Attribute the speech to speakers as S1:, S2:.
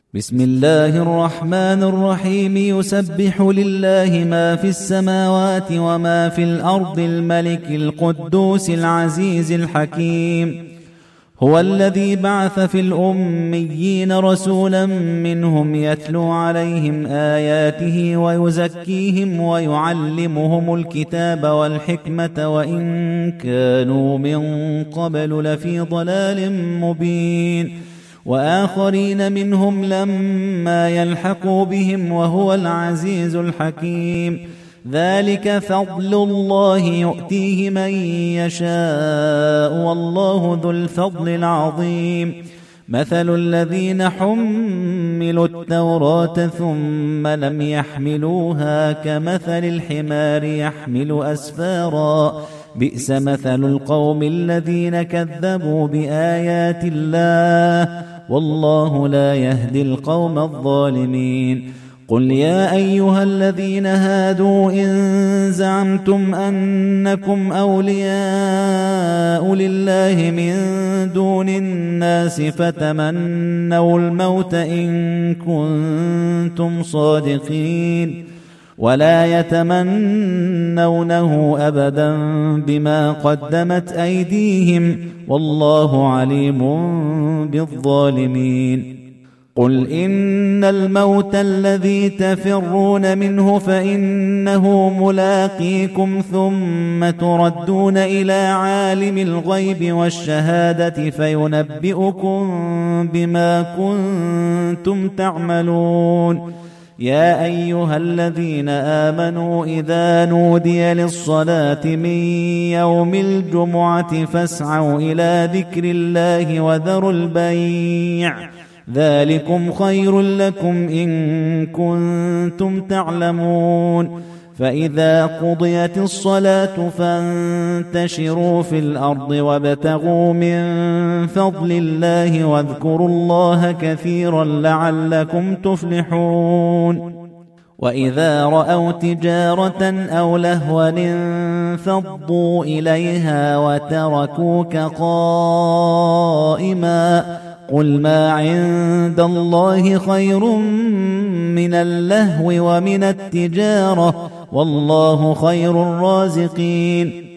S1: بسم الله الرحمن الرحيم. يسبح لله ما في السماوات وما في الأرض الملك القدوس العزيز الحكيم. هو الذي بعث في الأميين رسولا منهم يتلو عليهم آياته ويزكيهم ويعلمهم الكتاب والحكمة وإن كانوا من قبل لفي ضلال مبين، وآخرين منهم لما يلحقوا بهم وهو العزيز الحكيم. ذلك فضل الله يؤتيه من يشاء والله ذو الفضل العظيم. مثل الذين حملوا التوراة ثم لم يحملوها كمثل الحمار يحمل أسفارا، بئس مثل القوم الذين كذبوا بآيات الله والله لا يهدي القوم الظالمين. قل يا أيها الذين هادوا إن زعمتم أنكم أولياء لله من دون الناس فتمنوا الموت إن كنتم صادقين، ولا يتمنونه أبدا بما قدمت أيديهم والله عليم بالظالمين. قل إن الموت الذي تفرون منه فإنه ملاقيكم ثم تردون إلى عالم الغيب والشهادة فينبئكم بما كنتم تعملون. يا أيها الذين آمنوا إذا نودي للصلاة من يوم الجمعة فاسعوا إلى ذكر الله وذروا البيع، ذلكم خير لكم إن كنتم تعلمون. فإذا قضيت الصلاة فانتشروا في الأرض وابتغوا من فضل الله واذكروا الله كثيرا لعلكم تفلحون. وإذا رأوا تجارة أو لهوا انفضوا إليها وتركوك قائما، قل ما عند الله خير من اللهو ومن التجارة والله خير الرازقين.